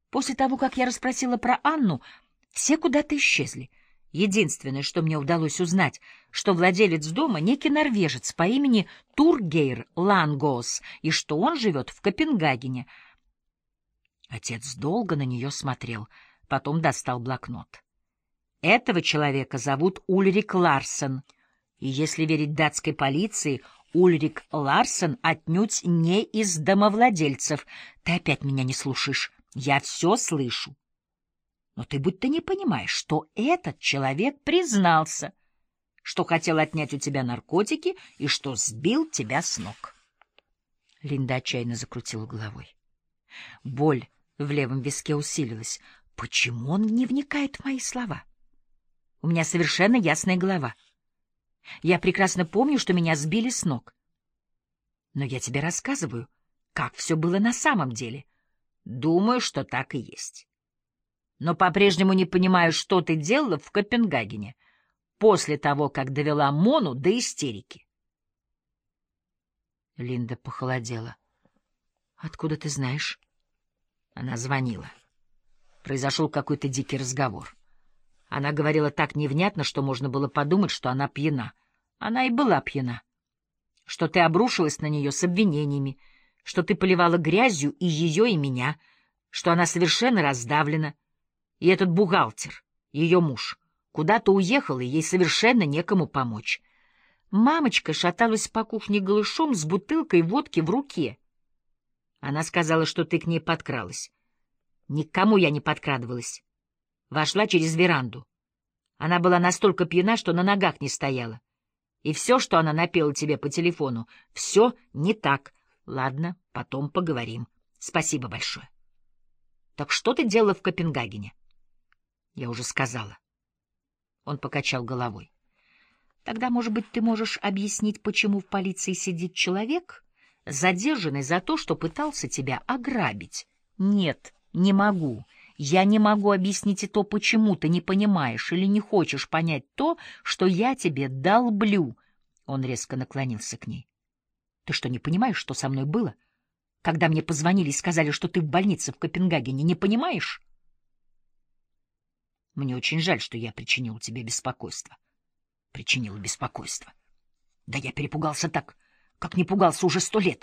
После того, как я расспросила про Анну, все куда-то исчезли. Единственное, что мне удалось узнать, что владелец дома — некий норвежец по имени Тургейр Лангоос, и что он живет в Копенгагене. Отец долго на нее смотрел, потом достал блокнот. Этого человека зовут Ульрик Ларсен, и, если верить датской полиции, Ульрик Ларсен отнюдь не из домовладельцев. Ты опять меня не слушаешь. Я все слышу. Но ты будто не понимаешь, что этот человек признался, что хотел отнять у тебя наркотики и что сбил тебя с ног. Линда отчаянно закрутила головой. Боль в левом виске усилилась. Почему он не вникает в мои слова? У меня совершенно ясная голова. Я прекрасно помню, что меня сбили с ног. Но я тебе рассказываю, как все было на самом деле. Думаю, что так и есть. Но по-прежнему не понимаю, что ты делала в Копенгагене после того, как довела Мону до истерики. Линда похолодела. Откуда ты знаешь? Она звонила. Произошел какой-то дикий разговор. Она говорила так невнятно, что можно было подумать, что она пьяна. Она и была пьяна. Что ты обрушилась на нее с обвинениями, что ты поливала грязью и ее, и меня, что она совершенно раздавлена. И этот бухгалтер, ее муж, куда-то уехал, и ей совершенно некому помочь. Мамочка шаталась по кухне голышом с бутылкой водки в руке. Она сказала, что ты к ней подкралась. Никому я не подкрадывалась. Вошла через веранду. Она была настолько пьяна, что на ногах не стояла. И все, что она напела тебе по телефону, все не так. Ладно, потом поговорим. Спасибо большое. Так что ты делала в Копенгагене? Я уже сказала. Он покачал головой. Тогда, может быть, ты можешь объяснить, почему в полиции сидит человек, задержанный за то, что пытался тебя ограбить? Нет, не могу. Я не могу объяснить и то, почему ты не понимаешь или не хочешь понять то, что я тебе долблю. Он резко наклонился к ней. Ты что, не понимаешь, что со мной было? Когда мне позвонили и сказали, что ты в больнице в Копенгагене, не понимаешь? Мне очень жаль, что я причинил тебе беспокойство. Причинил беспокойство. Да я перепугался так, как не пугался уже 100 лет.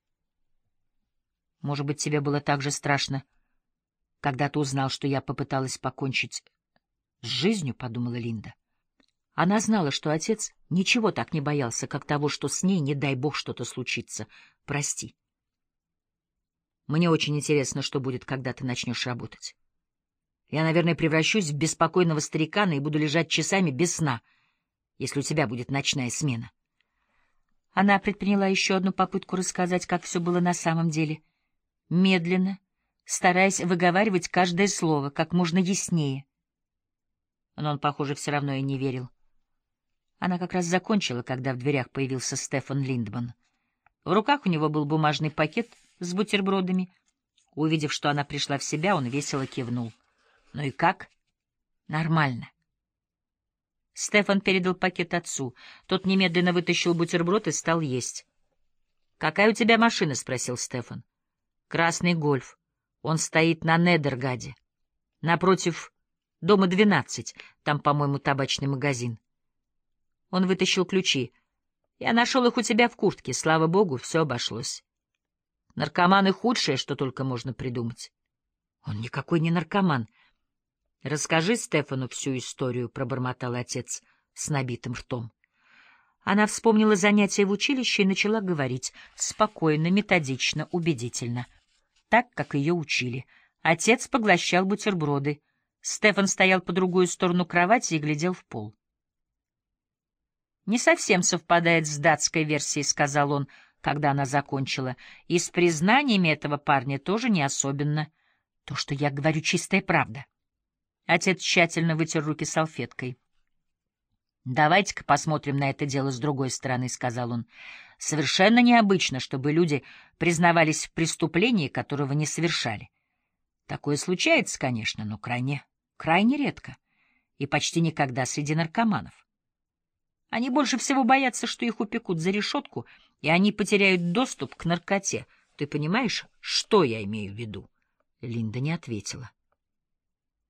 Может быть, тебе было так же страшно, когда ты узнал, что я попыталась покончить с жизнью, — подумала Линда. Она знала, что отец ничего так не боялся, как того, что с ней, не дай бог, что-то случится. Прости. Мне очень интересно, что будет, когда ты начнешь работать. Я, наверное, превращусь в беспокойного старикана и буду лежать часами без сна, если у тебя будет ночная смена. Она предприняла еще одну попытку рассказать, как все было на самом деле. Медленно, стараясь выговаривать каждое слово как можно яснее. Но он, похоже, все равно и не верил. Она как раз закончила, когда в дверях появился Стефан Линдман. В руках у него был бумажный пакет с бутербродами. Увидев, что она пришла в себя, он весело кивнул. — Ну и как? — Нормально. Стефан передал пакет отцу. Тот немедленно вытащил бутерброд и стал есть. — Какая у тебя машина? — спросил Стефан. — Красный гольф. Он стоит на Недергаде. Напротив дома 12. Там, по-моему, табачный магазин. Он вытащил ключи. Я нашел их у тебя в куртке. Слава богу, все обошлось. Наркоманы — худшее, что только можно придумать. Он никакой не наркоман. Расскажи Стефану всю историю, — пробормотал отец с набитым ртом. Она вспомнила занятия в училище и начала говорить спокойно, методично, убедительно. Так, как ее учили. Отец поглощал бутерброды. Стефан стоял по другую сторону кровати и глядел в пол. «Не совсем совпадает с датской версией», — сказал он, когда она закончила. «И с признаниями этого парня тоже не особенно. То, что я говорю, чистая правда». Отец тщательно вытер руки салфеткой. «Давайте-ка посмотрим на это дело с другой стороны», — сказал он. «Совершенно необычно, чтобы люди признавались в преступлении, которого не совершали. Такое случается, конечно, но крайне редко и почти никогда среди наркоманов. Они больше всего боятся, что их упекут за решетку, и они потеряют доступ к наркоте. Ты понимаешь, что я имею в виду? Линда не ответила.